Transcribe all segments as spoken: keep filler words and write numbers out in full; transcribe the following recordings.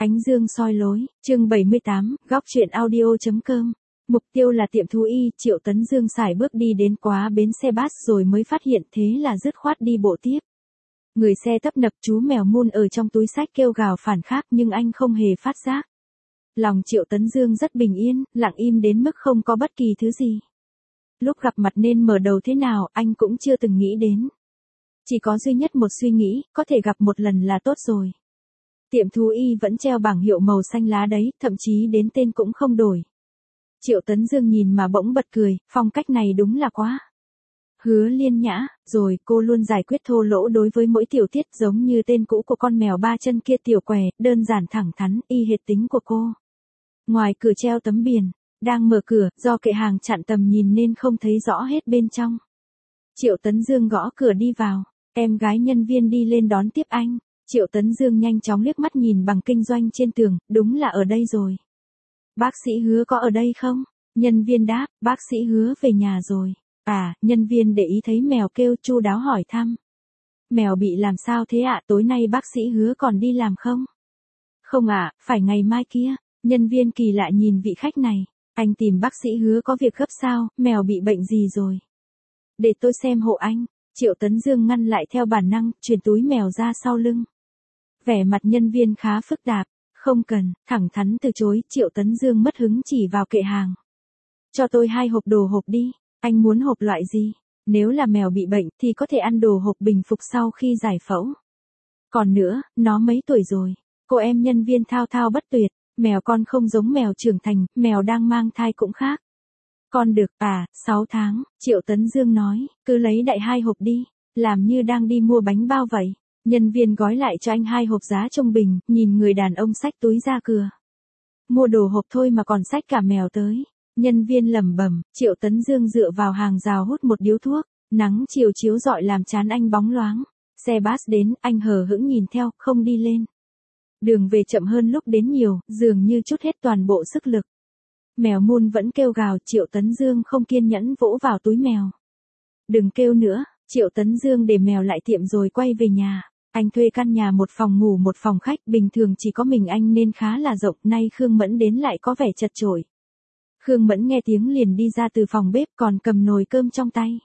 Ánh dương soi lối, chương bảy mươi tám, góc truyện audio.com. Mục tiêu là tiệm thú y, Triệu Tấn Dương sải bước đi đến quá bến xe bus rồi mới phát hiện, thế là dứt khoát đi bộ tiếp. Người xe tấp nập, chú mèo Moon ở trong túi xách kêu gào phản khác nhưng anh không hề phát giác. Lòng Triệu Tấn Dương rất bình yên, lặng im đến mức không có bất kỳ thứ gì. Lúc gặp mặt nên mở đầu thế nào, anh cũng chưa từng nghĩ đến. Chỉ có duy nhất một suy nghĩ, có thể gặp một lần là tốt rồi. Tiệm thú y vẫn treo bảng hiệu màu xanh lá đấy, thậm chí đến tên cũng không đổi. Triệu Tấn Dương nhìn mà bỗng bật cười, phong cách này đúng là quá. Hứa Liên Nhã, rồi cô luôn giải quyết thô lỗ đối với mỗi tiểu tiết giống như tên cũ của con mèo ba chân kia tiểu què, đơn giản thẳng thắn, y hệt tính của cô. Ngoài cửa treo tấm biển, đang mở cửa, do kệ hàng chặn tầm nhìn nên không thấy rõ hết bên trong. Triệu Tấn Dương gõ cửa đi vào, em gái nhân viên đi lên đón tiếp anh. Triệu Tấn Dương nhanh chóng liếc mắt nhìn bằng kinh doanh trên tường, đúng là ở đây rồi. Bác sĩ Hứa có ở đây không? Nhân viên đáp, bác sĩ Hứa về nhà rồi. À, nhân viên để ý thấy mèo kêu chu đáo hỏi thăm. Mèo bị làm sao thế ạ, tối nay bác sĩ Hứa còn đi làm không? Không ạ, phải ngày mai kia. Nhân viên kỳ lạ nhìn vị khách này. Anh tìm bác sĩ Hứa có việc gấp sao, mèo bị bệnh gì rồi? Để tôi xem hộ anh. Triệu Tấn Dương ngăn lại theo bản năng, chuyển túi mèo ra sau lưng. Vẻ mặt nhân viên khá phức tạp, không cần, thẳng thắn từ chối, Triệu Tấn Dương mất hứng chỉ vào kệ hàng. Cho tôi hai hộp đồ hộp đi, anh muốn hộp loại gì? Nếu là mèo bị bệnh thì có thể ăn đồ hộp bình phục sau khi giải phẫu. Còn nữa, nó mấy tuổi rồi? Cô em nhân viên thao thao bất tuyệt, mèo con không giống mèo trưởng thành, mèo đang mang thai cũng khác. Con được, à, sáu tháng, Triệu Tấn Dương nói, cứ lấy đại hai hộp đi, làm như đang đi mua bánh bao vậy. Nhân viên gói lại cho anh hai hộp giá trung bình, nhìn người đàn ông xách túi ra cửa. Mua đồ hộp thôi mà còn xách cả mèo tới. Nhân viên lẩm bẩm, Triệu Tấn Dương dựa vào hàng rào hút một điếu thuốc, nắng chiều chiếu rọi làm trán anh bóng loáng. Xe bus đến, anh hờ hững nhìn theo, không đi lên. Đường về chậm hơn lúc đến nhiều, dường như trút hết toàn bộ sức lực. Mèo Moon vẫn kêu gào, Triệu Tấn Dương không kiên nhẫn vỗ vào túi mèo. Đừng kêu nữa, Triệu Tấn Dương để mèo lại tiệm rồi quay về nhà. Anh thuê căn nhà một phòng ngủ một phòng khách, bình thường chỉ có mình anh nên khá là rộng, nay Khương Mẫn đến lại có vẻ chật chội. Khương Mẫn nghe tiếng liền đi ra từ phòng bếp còn cầm nồi cơm trong tay.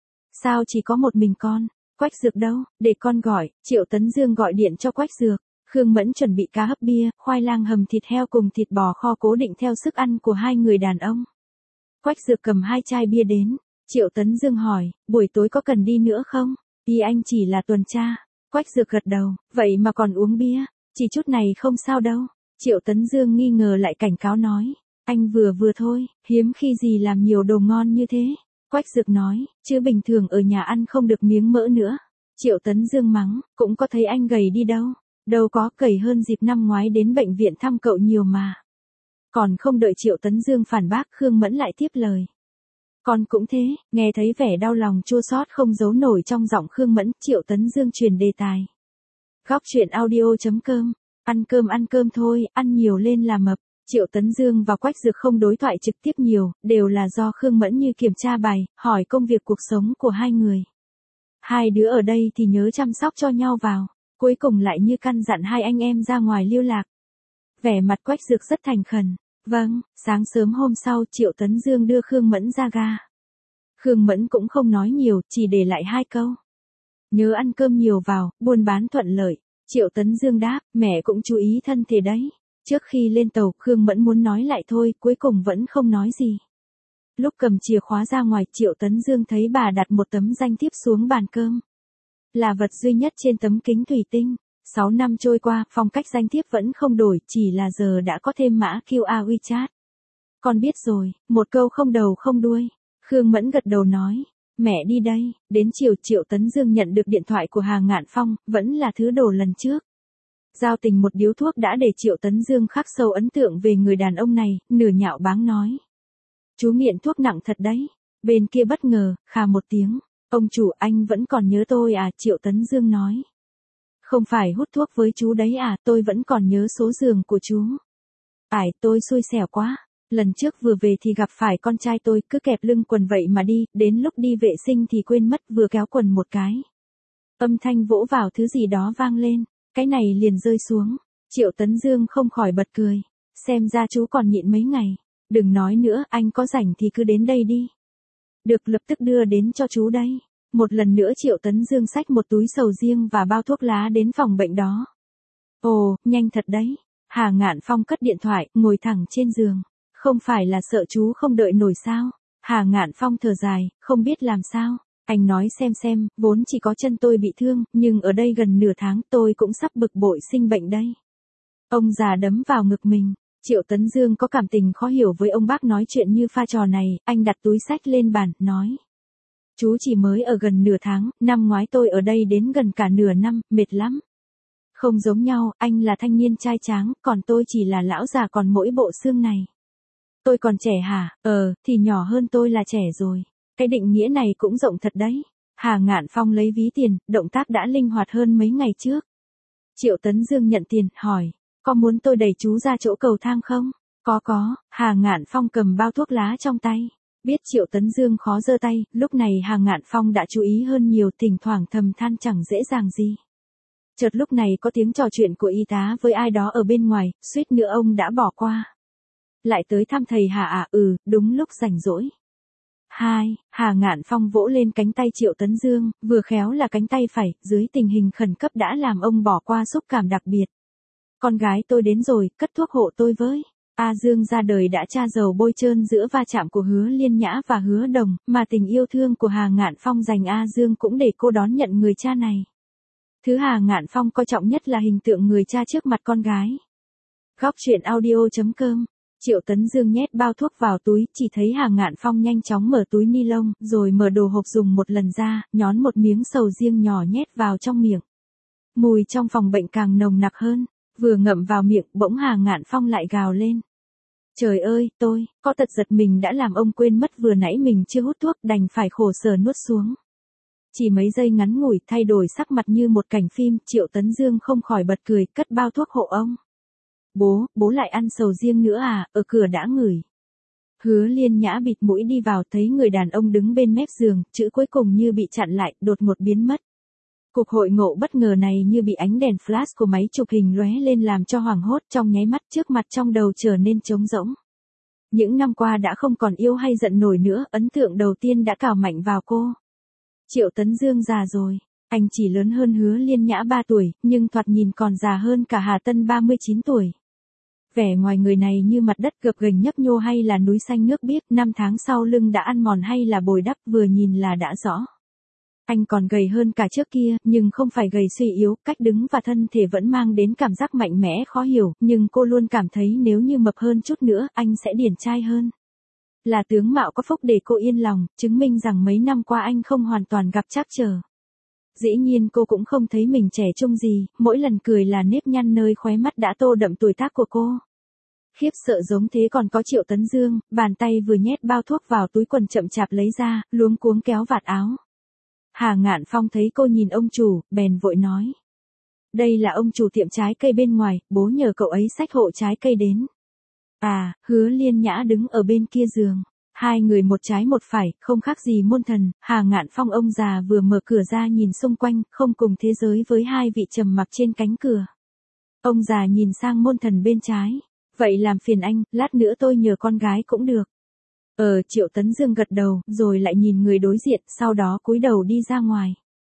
Sao chỉ có một mình con? Quách Dược đâu? Để con gọi. Triệu Tấn Dương gọi điện cho Quách Dược. Khương Mẫn chuẩn bị cá hấp bia, khoai lang hầm thịt heo cùng thịt bò kho cố định theo sức ăn của hai người đàn ông. Quách Dược cầm hai chai bia đến. Triệu Tấn Dương hỏi, buổi tối có cần đi nữa không? Ý anh chỉ là tuần tra. Quách Dược gật đầu, vậy mà còn uống bia, chỉ chút này không sao đâu. Triệu Tấn Dương nghi ngờ lại cảnh cáo nói, anh vừa vừa thôi, hiếm khi gì làm nhiều đồ ngon như thế. Quách Dược nói, chứ bình thường ở nhà ăn không được miếng mỡ nữa. Triệu Tấn Dương mắng, cũng có thấy anh gầy đi đâu. Đâu có, gầy hơn dịp năm ngoái đến bệnh viện thăm cậu nhiều mà. Còn không đợi Triệu Tấn Dương phản bác, Khương Mẫn lại tiếp lời. Con cũng thế, nghe thấy vẻ đau lòng chua xót không giấu nổi trong giọng Khương Mẫn, Triệu Tấn Dương truyền đề tài. Góc truyện audio.com, ăn cơm ăn cơm thôi, ăn nhiều lên là mập. Triệu Tấn Dương và Quách Dược không đối thoại trực tiếp nhiều, đều là do Khương Mẫn như kiểm tra bài, hỏi công việc cuộc sống của hai người. Hai đứa ở đây thì nhớ chăm sóc cho nhau vào, cuối cùng lại như căn dặn hai anh em ra ngoài lưu lạc. Vẻ mặt Quách Dược rất thành khẩn. Vâng, sáng sớm hôm sau Triệu Tấn Dương đưa Khương Mẫn ra ga. Khương Mẫn cũng không nói nhiều, chỉ để lại hai câu. Nhớ ăn cơm nhiều vào, buôn bán thuận lợi. Triệu Tấn Dương đáp, mẹ cũng chú ý thân thể đấy. Trước khi lên tàu, Khương Mẫn muốn nói lại thôi, cuối cùng vẫn không nói gì. Lúc cầm chìa khóa ra ngoài, Triệu Tấn Dương thấy bà đặt một tấm danh thiếp xuống bàn cơm. Là vật duy nhất trên tấm kính thủy tinh. Sáu năm trôi qua, phong cách danh thiếp vẫn không đổi, chỉ là giờ đã có thêm mã quy rờ WeChat. Con biết rồi, một câu không đầu không đuôi. Khương Mẫn gật đầu nói, mẹ đi đây. Đến chiều Triệu Tấn Dương nhận được điện thoại của Hà Ngạn Phong, vẫn là thứ đồ lần trước. Giao tình một điếu thuốc đã để Triệu Tấn Dương khắc sâu ấn tượng về người đàn ông này, nửa nhạo báng nói. Chú nghiện thuốc nặng thật đấy. Bên kia bất ngờ, khà một tiếng. Ông chủ, anh vẫn còn nhớ tôi à? Triệu Tấn Dương nói. Không phải hút thuốc với chú đấy à, tôi vẫn còn nhớ số giường của chú. Ải, tôi xui xẻo quá. Lần trước vừa về thì gặp phải con trai tôi, cứ kẹp lưng quần vậy mà đi, đến lúc đi vệ sinh thì quên mất, vừa kéo quần một cái. Âm thanh vỗ vào thứ gì đó vang lên, cái này liền rơi xuống. Triệu Tấn Dương không khỏi bật cười. Xem ra chú còn nhịn mấy ngày. Đừng nói nữa, anh có rảnh thì cứ đến đây đi. Được, lập tức đưa đến cho chú đây. Một lần nữa Triệu Tấn Dương xách một túi sầu riêng và bao thuốc lá đến phòng bệnh đó. Ồ, nhanh thật đấy. Hà Ngạn Phong cất điện thoại, ngồi thẳng trên giường. Không phải là sợ chú không đợi nổi sao? Hà Ngạn Phong thở dài, không biết làm sao. Anh nói xem xem, vốn chỉ có chân tôi bị thương, nhưng ở đây gần nửa tháng tôi cũng sắp bực bội sinh bệnh đây. Ông già đấm vào ngực mình. Triệu Tấn Dương có cảm tình khó hiểu với ông bác nói chuyện như pha trò này, anh đặt túi xách lên bàn, nói. Chú chỉ mới ở gần nửa tháng, năm ngoái tôi ở đây đến gần cả nửa năm, mệt lắm. Không giống nhau, anh là thanh niên trai tráng, còn tôi chỉ là lão già còn mỗi bộ xương này. Tôi còn trẻ hả? Ờ, thì nhỏ hơn tôi là trẻ rồi. Cái định nghĩa này cũng rộng thật đấy. Hà Ngạn Phong lấy ví tiền, động tác đã linh hoạt hơn mấy ngày trước. Triệu Tấn Dương nhận tiền, hỏi. Có muốn tôi đẩy chú ra chỗ cầu thang không? Có có, Hà Ngạn Phong cầm bao thuốc lá trong tay. Biết Triệu Tấn Dương khó giơ tay, lúc này Hà Ngạn Phong đã chú ý hơn nhiều, thỉnh thoảng thầm than chẳng dễ dàng gì. Chợt lúc này có tiếng trò chuyện của y tá với ai đó ở bên ngoài, suýt nữa ông đã bỏ qua. Lại tới thăm thầy Hà à? Ừ, đúng lúc rảnh rỗi. Hai, Hà Ngạn Phong vỗ lên cánh tay Triệu Tấn Dương, vừa khéo là cánh tay phải, dưới tình hình khẩn cấp đã làm ông bỏ qua xúc cảm đặc biệt. Con gái tôi đến rồi, cất thuốc hộ tôi với. A Dương ra đời đã tra dầu bôi trơn giữa va chạm của Hứa Liên Nhã và Hứa Đồng, mà tình yêu thương của Hà Ngạn Phong dành A Dương cũng để cô đón nhận người cha này. Thứ Hà Ngạn Phong coi trọng nhất là hình tượng người cha trước mặt con gái. Góc truyện audio chấm com. Triệu Tấn Dương nhét bao thuốc vào túi, chỉ thấy Hà Ngạn Phong nhanh chóng mở túi ni lông, rồi mở đồ hộp dùng một lần ra, nhón một miếng sầu riêng nhỏ nhét vào trong miệng. Mùi trong phòng bệnh càng nồng nặc hơn, vừa ngậm vào miệng, bỗng Hà Ngạn Phong lại gào lên. Trời ơi, tôi, có tật giật mình đã làm ông quên mất vừa nãy mình chưa hút thuốc, đành phải khổ sở nuốt xuống. Chỉ mấy giây ngắn ngủi, thay đổi sắc mặt như một cảnh phim, Triệu Tấn Dương không khỏi bật cười, cất bao thuốc hộ ông. Bố, bố lại ăn sầu riêng nữa à? Ở cửa đã ngửi. Hứa Liên Nhã bịt mũi đi vào, thấy người đàn ông đứng bên mép giường, chữ cuối cùng như bị chặn lại, đột ngột biến mất. Cuộc hội ngộ bất ngờ này như bị ánh đèn flash của máy chụp hình lóe lên làm cho hoảng hốt, trong nháy mắt trước mặt trong đầu trở nên trống rỗng. Những năm qua đã không còn yêu hay giận nổi nữa, ấn tượng đầu tiên đã cào mạnh vào cô. Triệu Tấn Dương già rồi. Anh chỉ lớn hơn Hứa Liên Nhã ba tuổi, nhưng thoạt nhìn còn già hơn cả Hà Tân ba mươi chín tuổi. Vẻ ngoài người này như mặt đất gập ghềnh nhấp nhô hay là núi xanh nước biếc, năm tháng sau lưng đã ăn mòn hay là bồi đắp, vừa nhìn là đã rõ. Anh còn gầy hơn cả trước kia, nhưng không phải gầy suy yếu, cách đứng và thân thể vẫn mang đến cảm giác mạnh mẽ khó hiểu, nhưng cô luôn cảm thấy nếu như mập hơn chút nữa, anh sẽ điển trai hơn. Là tướng mạo có phúc để cô yên lòng, chứng minh rằng mấy năm qua anh không hoàn toàn gặp trắc trở. Dĩ nhiên cô cũng không thấy mình trẻ trung gì, mỗi lần cười là nếp nhăn nơi khóe mắt đã tô đậm tuổi tác của cô. Khiếp sợ giống thế còn có Triệu Tấn Dương, bàn tay vừa nhét bao thuốc vào túi quần chậm chạp lấy ra, luống cuống kéo vạt áo. Hà Ngạn Phong thấy cô nhìn ông chủ, bèn vội nói. Đây là ông chủ tiệm trái cây bên ngoài, bố nhờ cậu ấy xách hộ trái cây đến. À, Hứa Liên Nhã đứng ở bên kia giường. Hai người một trái một phải, không khác gì môn thần. Hà Ngạn Phong ông già vừa mở cửa ra nhìn xung quanh, không cùng thế giới với hai vị trầm mặc trên cánh cửa. Ông già nhìn sang môn thần bên trái. Vậy làm phiền anh, lát nữa tôi nhờ con gái cũng được. Ờ, Triệu Tấn Dương gật đầu, rồi lại nhìn người đối diện, sau đó cúi đầu đi ra ngoài.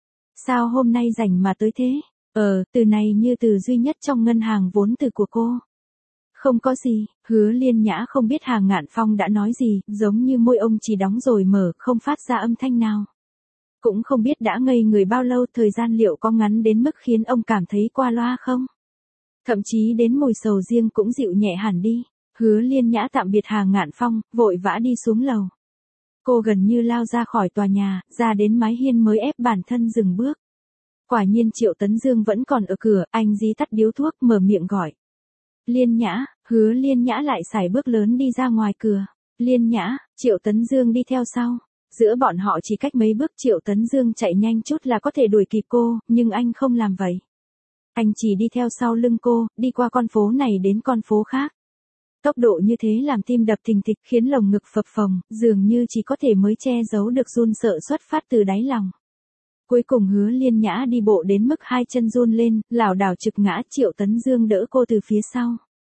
Sao hôm nay rảnh mà tới thế? Ờ, từ này như từ duy nhất trong ngân hàng vốn từ của cô. Không có gì, Hứa Liên Nhã không biết Hà Ngạn Phong đã nói gì, giống như môi ông chỉ đóng rồi mở, không phát ra âm thanh nào. Cũng không biết đã ngây người bao lâu, thời gian liệu có ngắn đến mức khiến ông cảm thấy qua loa không? Thậm chí đến mùi sầu riêng cũng dịu nhẹ hẳn đi. Hứa Liên Nhã tạm biệt Hà Ngạn Phong, vội vã đi xuống lầu. Cô gần như lao ra khỏi tòa nhà, ra đến mái hiên mới ép bản thân dừng bước. Quả nhiên Triệu Tấn Dương vẫn còn ở cửa, anh dí tắt điếu thuốc, mở miệng gọi. Liên Nhã, Hứa Liên Nhã lại sải bước lớn đi ra ngoài cửa. Liên Nhã, Triệu Tấn Dương đi theo sau. Giữa bọn họ chỉ cách mấy bước, Triệu Tấn Dương chạy nhanh chút là có thể đuổi kịp cô, nhưng anh không làm vậy. Anh chỉ đi theo sau lưng cô, đi qua con phố này đến con phố khác. Tốc độ như thế làm tim đập thình thịch, khiến lồng ngực phập phồng, dường như chỉ có thể mới che giấu được run sợ xuất phát từ đáy lòng. Cuối cùng Hứa Liên Nhã đi bộ đến mức hai chân run lên, lảo đảo trực ngã, Triệu Tấn Dương đỡ cô từ phía sau.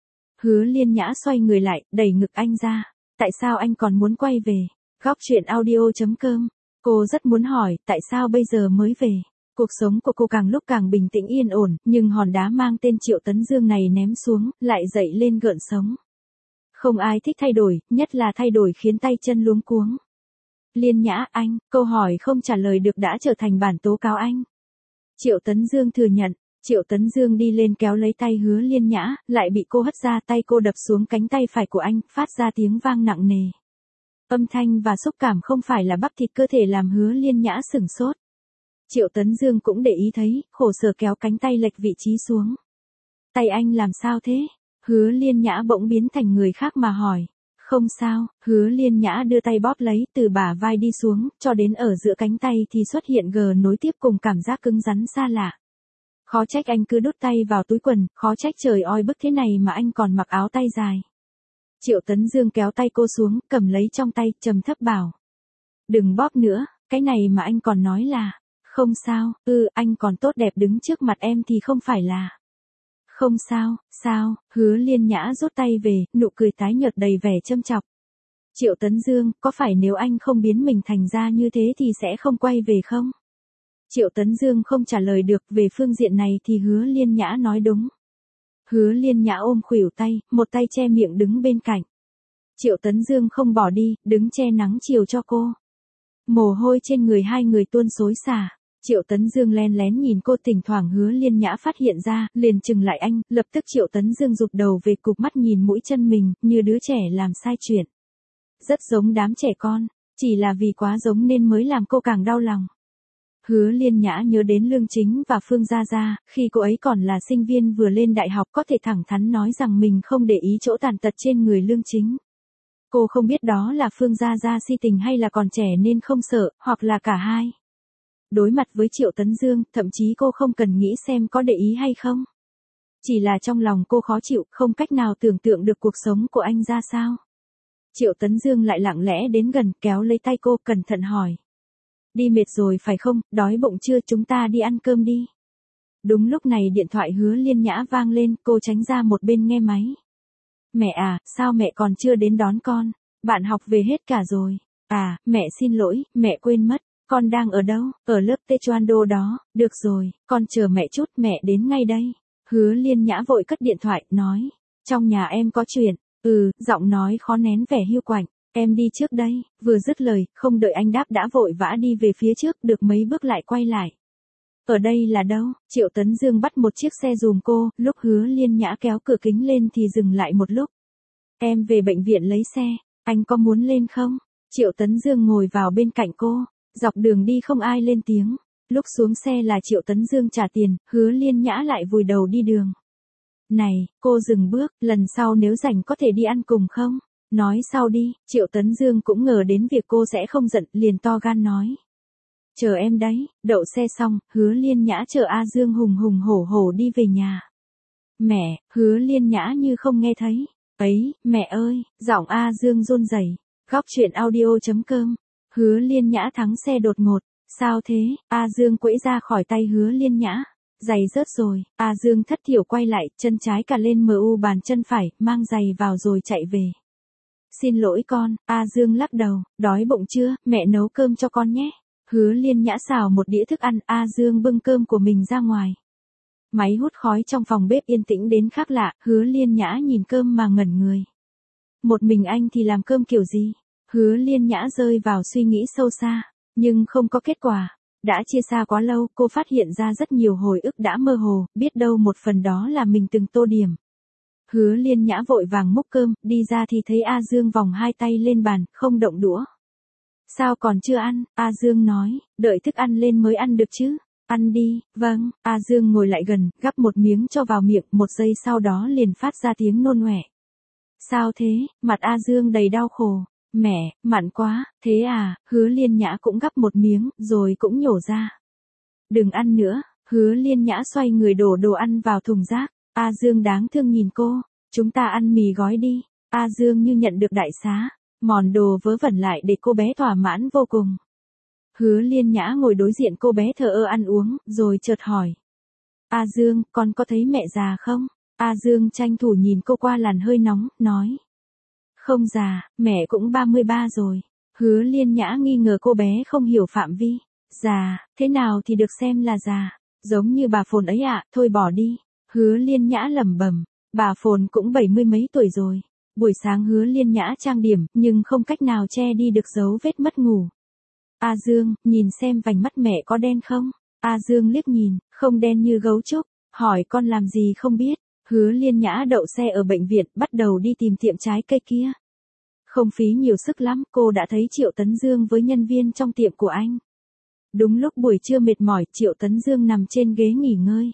Hứa Liên Nhã xoay người lại, đẩy ngực anh ra. Tại sao anh còn muốn quay về? Góc truyện audio.com. Cô rất muốn hỏi, tại sao bây giờ mới về? Cuộc sống của cô càng lúc càng bình tĩnh yên ổn, nhưng hòn đá mang tên Triệu Tấn Dương này ném xuống, lại dậy lên gợn sóng. Không ai thích thay đổi, nhất là thay đổi khiến tay chân luống cuống. Liên Nhã, anh, câu hỏi không trả lời được đã trở thành bản tố cáo anh. Triệu Tấn Dương thừa nhận. Triệu Tấn Dương đi lên kéo lấy tay Hứa Liên Nhã, lại bị cô hất ra, tay cô đập xuống cánh tay phải của anh, phát ra tiếng vang nặng nề. Âm thanh và xúc cảm không phải là bắp thịt cơ thể làm Hứa Liên Nhã sửng sốt. Triệu Tấn Dương cũng để ý thấy, khổ sở kéo cánh tay lệch vị trí xuống. Tay anh làm sao thế? Hứa Liên Nhã bỗng biến thành người khác mà hỏi. Không sao, Hứa Liên Nhã đưa tay bóp lấy, từ bả vai đi xuống, cho đến ở giữa cánh tay thì xuất hiện gờ nối tiếp cùng cảm giác cứng rắn xa lạ. Khó trách anh cứ đút tay vào túi quần, khó trách trời oi bức thế này mà anh còn mặc áo tay dài. Triệu Tấn Dương kéo tay cô xuống, cầm lấy trong tay, trầm thấp bảo. Đừng bóp nữa, cái này mà anh còn nói là, không sao, ừ, anh còn tốt đẹp đứng trước mặt em thì không phải là. Không sao, sao, Hứa Liên Nhã rút tay về, nụ cười tái nhợt đầy vẻ châm chọc. Triệu Tấn Dương, có phải nếu anh không biến mình thành ra như thế thì sẽ không quay về không? Triệu Tấn Dương không trả lời được, về phương diện này thì Hứa Liên Nhã nói đúng. Hứa Liên Nhã ôm khuỷu tay, một tay che miệng đứng bên cạnh. Triệu Tấn Dương không bỏ đi, đứng che nắng chiều cho cô. Mồ hôi trên người hai người tuôn xối xả. Triệu Tấn Dương len lén nhìn cô, thỉnh thoảng Hứa Liên Nhã phát hiện ra, liền chừng lại anh, lập tức Triệu Tấn Dương rụt đầu về, cụp mắt nhìn mũi chân mình, như đứa trẻ làm sai chuyện. Rất giống đám trẻ con, chỉ là vì quá giống nên mới làm cô càng đau lòng. Hứa Liên Nhã nhớ đến Lương Chính và Phương Gia Gia, khi cô ấy còn là sinh viên vừa lên đại học có thể thẳng thắn nói rằng mình không để ý chỗ tàn tật trên người Lương Chính. Cô không biết đó là Phương Gia Gia si tình hay là còn trẻ nên không sợ, hoặc là cả hai. Đối mặt với Triệu Tấn Dương, thậm chí cô không cần nghĩ xem có để ý hay không. Chỉ là trong lòng cô khó chịu, không cách nào tưởng tượng được cuộc sống của anh ra sao. Triệu Tấn Dương lại lặng lẽ đến gần, kéo lấy tay cô, cẩn thận hỏi. Đi mệt rồi phải không, đói bụng chưa, chúng ta đi ăn cơm đi. Đúng lúc này điện thoại Hứa Liên Nhã vang lên, cô tránh ra một bên nghe máy. Mẹ à, sao mẹ còn chưa đến đón con? Bạn học về hết cả rồi. À, mẹ xin lỗi, mẹ quên mất. Con đang ở đâu? Ở lớp Taekwondo đó. Được rồi, con chờ mẹ chút, mẹ đến ngay đây. Hứa Liên Nhã vội cất điện thoại, nói. Trong nhà em có chuyện. Ừ, giọng nói khó nén vẻ hiu quạnh. Em đi trước đây. Vừa dứt lời, không đợi anh đáp đã vội vã đi về phía trước, được mấy bước lại quay lại. Ở đây là đâu? Triệu Tấn Dương bắt một chiếc xe giùm cô, lúc Hứa Liên Nhã kéo cửa kính lên thì dừng lại một lúc. Em về bệnh viện lấy xe, anh có muốn lên không? Triệu Tấn Dương ngồi vào bên cạnh cô, dọc đường đi không ai lên tiếng. Lúc xuống xe là Triệu Tấn Dương trả tiền, Hứa Liên Nhã lại vùi đầu đi đường. Này, cô dừng bước, lần sau nếu rảnh có thể đi ăn cùng không? Nói sau đi, Triệu Tấn Dương cũng ngờ đến việc cô sẽ không giận, liền to gan nói. Chờ em đấy, đậu xe xong, Hứa Liên Nhã chở A Dương hùng hùng hổ hổ đi về nhà. Mẹ, Hứa Liên Nhã như không nghe thấy. Ấy, mẹ ơi, giọng A Dương run rẩy. Góc truyện audio.com. Hứa Liên Nhã thắng xe đột ngột. Sao thế? A Dương quẫy ra khỏi tay Hứa Liên Nhã. Giày rớt rồi. A Dương thất thiểu quay lại, chân trái cà lên mu bàn chân phải, mang giày vào rồi chạy về. Xin lỗi con, A Dương lắc đầu. Đói bụng chưa? Mẹ nấu cơm cho con nhé. Hứa Liên Nhã xào một đĩa thức ăn, A Dương bưng cơm của mình ra ngoài. Máy hút khói trong phòng bếp yên tĩnh đến khác lạ, Hứa Liên Nhã nhìn cơm mà ngẩn người. Một mình anh thì làm cơm kiểu gì? Hứa Liên Nhã rơi vào suy nghĩ sâu xa, nhưng không có kết quả. Đã chia xa quá lâu, cô phát hiện ra rất nhiều hồi ức đã mơ hồ, biết đâu một phần đó là mình từng tô điểm. Hứa Liên Nhã vội vàng múc cơm, đi ra thì thấy A Dương vòng hai tay lên bàn, không động đũa. Sao còn chưa ăn? A Dương nói, đợi thức ăn lên mới ăn được chứ. Ăn đi, vâng. A Dương ngồi lại gần, gắp một miếng cho vào miệng, một giây sau đó liền phát ra tiếng nôn ọe. Sao thế? Mặt A Dương đầy đau khổ. Mẹ, mặn quá, thế à? Hứa Liên Nhã cũng gắp một miếng, rồi cũng nhổ ra. Đừng ăn nữa. Hứa Liên Nhã xoay người đổ đồ ăn vào thùng rác. A Dương đáng thương nhìn cô. Chúng ta ăn mì gói đi. A Dương như nhận được đại xá. Mòn đồ vớ vẩn lại để cô bé thỏa mãn vô cùng. Hứa Liên Nhã ngồi đối diện cô bé thờ ơ ăn uống, rồi chợt hỏi. A Dương, con có thấy mẹ già không? A Dương tranh thủ nhìn cô qua làn hơi nóng, nói. Không già, mẹ cũng ba mươi ba rồi. Hứa Liên Nhã nghi ngờ cô bé không hiểu phạm vi. Già, thế nào thì được xem là già? Giống như bà Phồn ấy ạ, thôi bỏ đi. Hứa Liên Nhã lẩm bẩm, bà Phồn cũng bảy mươi mấy tuổi rồi. Buổi sáng Hứa Liên Nhã trang điểm, nhưng không cách nào che đi được dấu vết mất ngủ. A Dương, nhìn xem vành mắt mẹ có đen không? A Dương liếc nhìn, không đen như gấu trúc, hỏi con làm gì không biết. Hứa Liên Nhã đậu xe ở bệnh viện, bắt đầu đi tìm tiệm trái cây kia. Không phí nhiều sức lắm, cô đã thấy Triệu Tấn Dương với nhân viên trong tiệm của anh. Đúng lúc buổi trưa mệt mỏi, Triệu Tấn Dương nằm trên ghế nghỉ ngơi.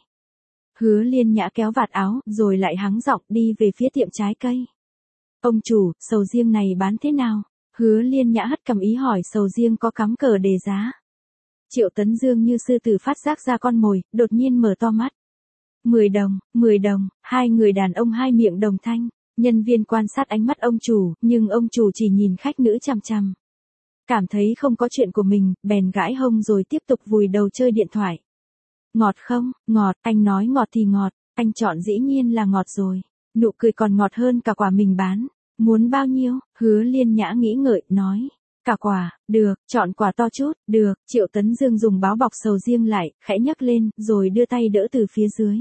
Hứa Liên Nhã kéo vạt áo, rồi lại hắng giọng đi về phía tiệm trái cây. Ông chủ, sầu riêng này bán thế nào? Hứa Liên Nhã hất cằm ý hỏi sầu riêng có cắm cờ đề giá. Triệu Tấn Dương như sư tử phát giác ra con mồi, đột nhiên mở to mắt. mười đồng, mười đồng, hai người đàn ông hai miệng đồng thanh. Nhân viên quan sát ánh mắt ông chủ, nhưng ông chủ chỉ nhìn khách nữ chằm chằm. Cảm thấy không có chuyện của mình, bèn gãi hông rồi tiếp tục vùi đầu chơi điện thoại. Ngọt không? Ngọt, anh nói ngọt thì ngọt, anh chọn dĩ nhiên là ngọt rồi. Nụ cười còn ngọt hơn cả quả mình bán. Muốn bao nhiêu? Hứa Liên Nhã nghĩ ngợi, nói. Cả quả, được, chọn quả to chút, được. Triệu Tấn Dương dùng báo bọc sầu riêng lại, khẽ nhấc lên, rồi đưa tay đỡ từ phía dưới.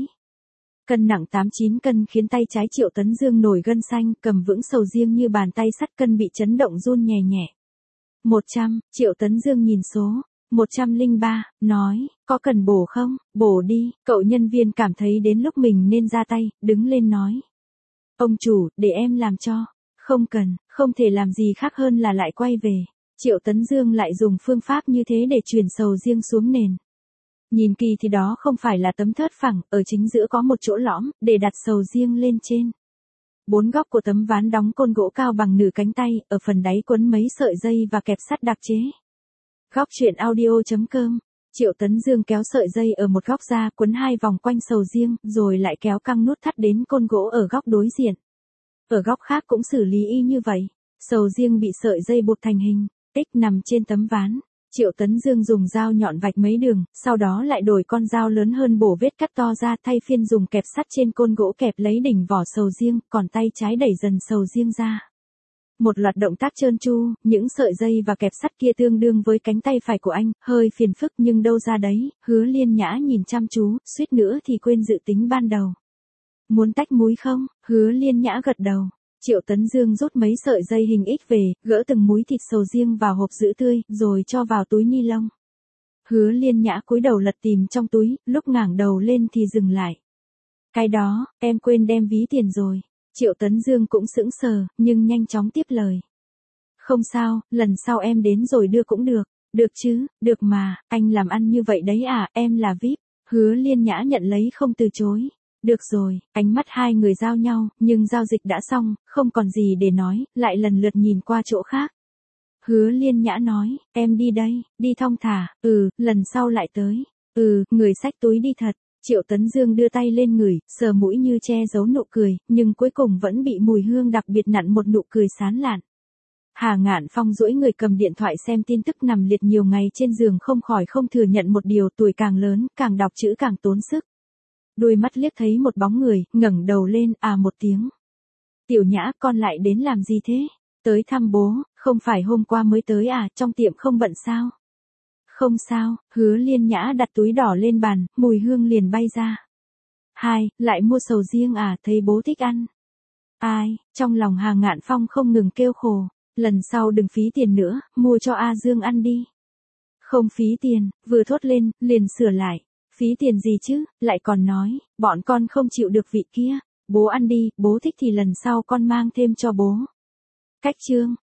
Cân nặng tám chín cân khiến tay trái Triệu Tấn Dương nổi gân xanh, cầm vững sầu riêng như bàn tay sắt cân bị chấn động run nhẹ nhẹ. một trăm, Triệu Tấn Dương nhìn số. một trăm lẻ ba, nói, có cần bổ không? Bổ đi, cậu nhân viên cảm thấy đến lúc mình nên ra tay, đứng lên nói. Ông chủ, để em làm cho. Không cần, không thể làm gì khác hơn là lại quay về. Triệu Tấn Dương lại dùng phương pháp như thế để chuyển sầu riêng xuống nền. Nhìn kỳ thì đó không phải là tấm thớt phẳng, ở chính giữa có một chỗ lõm, để đặt sầu riêng lên trên. Bốn góc của tấm ván đóng côn gỗ cao bằng nửa cánh tay, ở phần đáy quấn mấy sợi dây và kẹp sắt đặc chế. Góc truyện audio chấm com. Triệu Tấn Dương kéo sợi dây ở một góc ra, quấn hai vòng quanh sầu riêng, rồi lại kéo căng nút thắt đến côn gỗ ở góc đối diện. Ở góc khác cũng xử lý y như vậy. Sầu riêng bị sợi dây buộc thành hình, tích nằm trên tấm ván. Triệu Tấn Dương dùng dao nhọn vạch mấy đường, sau đó lại đổi con dao lớn hơn bổ vết cắt to ra, thay phiên dùng kẹp sắt trên côn gỗ kẹp lấy đỉnh vỏ sầu riêng, còn tay trái đẩy dần sầu riêng ra. Một loạt động tác trơn tru, những sợi dây và kẹp sắt kia tương đương với cánh tay phải của anh, hơi phiền phức nhưng đâu ra đấy. Hứa Liên Nhã nhìn chăm chú, suýt nữa thì quên dự tính ban đầu. Muốn tách múi không? Hứa Liên Nhã gật đầu. Triệu Tấn Dương rút mấy sợi dây hình X về, gỡ từng múi thịt sầu riêng vào hộp giữ tươi, rồi cho vào túi ni lông. Hứa Liên Nhã cúi đầu lật tìm trong túi, lúc ngẩng đầu lên thì dừng lại. Cái đó, em quên đem ví tiền rồi. Triệu Tấn Dương cũng sững sờ, nhưng nhanh chóng tiếp lời. Không sao, lần sau em đến rồi đưa cũng được. Được chứ, được mà, anh làm ăn như vậy đấy à, em là vi ai pi. Hứa Liên Nhã nhận lấy không từ chối. Được rồi, ánh mắt hai người giao nhau, nhưng giao dịch đã xong, không còn gì để nói, lại lần lượt nhìn qua chỗ khác. Hứa Liên Nhã nói, em đi đây, đi thong thả, ừ, lần sau lại tới. Ừ, người xách túi đi thật. Triệu Tấn Dương đưa tay lên ngửi, sờ mũi như che giấu nụ cười, nhưng cuối cùng vẫn bị mùi hương đặc biệt nặn một nụ cười sán lạn. Hà Ngạn Phong duỗi người cầm điện thoại xem tin tức nằm liệt nhiều ngày trên giường không khỏi không thừa nhận một điều, tuổi càng lớn, càng đọc chữ càng tốn sức. Đôi mắt liếc thấy một bóng người, ngẩng đầu lên, à một tiếng. Tiểu Nhã, con lại đến làm gì thế? Tới thăm bố, không phải hôm qua mới tới à, trong tiệm không bận sao? Không sao, Hứa Liên Nhã đặt túi đỏ lên bàn, mùi hương liền bay ra. Hai, lại mua sầu riêng à, thấy bố thích ăn. Ai, trong lòng Hà Ngạn Phong không ngừng kêu khổ, lần sau đừng phí tiền nữa, mua cho A Dương ăn đi. Không phí tiền, vừa thốt lên, liền sửa lại. Phí tiền gì chứ, lại còn nói, bọn con không chịu được vị kia. Bố ăn đi, bố thích thì lần sau con mang thêm cho bố. Cách chương.